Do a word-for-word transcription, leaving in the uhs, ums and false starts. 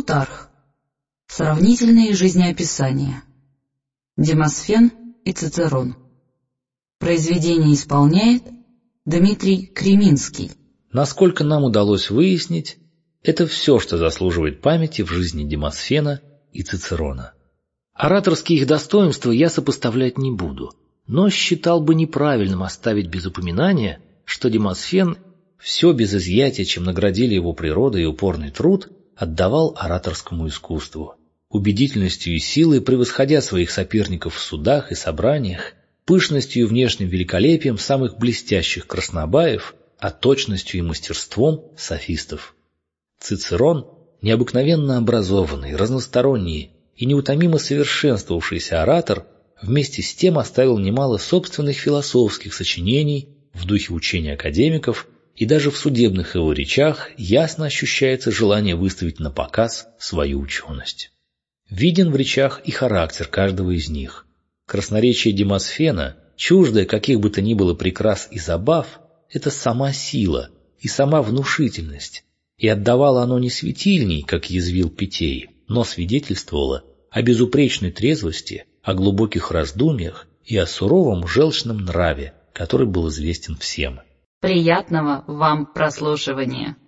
Плутарх. Сравнительные жизнеописания. Демосфен и Цицерон. Произведение исполняет Дмитрий Креминский. Насколько нам удалось выяснить, это все, что заслуживает памяти в жизни Демосфена и Цицерона. Ораторские их достоинства я сопоставлять не буду, но считал бы неправильным оставить без упоминания, что Демосфен все без изъятия, чем наградили его природа и упорный труд, отдавал ораторскому искусству, убедительностью и силой превосходя своих соперников в судах и собраниях, пышностью и внешним великолепием самых блестящих краснобаев, а точностью и мастерством софистов. Цицерон, необыкновенно образованный, разносторонний и неутомимо совершенствовавшийся оратор, вместе с тем оставил немало собственных философских сочинений в духе учения академиков, и даже в судебных его речах ясно ощущается желание выставить на показ свою ученость. Виден в речах и характер каждого из них. Красноречие Демосфена, чуждое каких бы то ни было прикрас и забав, это сама сила и сама внушительность, и отдавало оно не светильней, как язвил Питей, но свидетельствовало о безупречной трезвости, о глубоких раздумьях и о суровом желчном нраве, который был известен всем. Приятного вам прослушивания!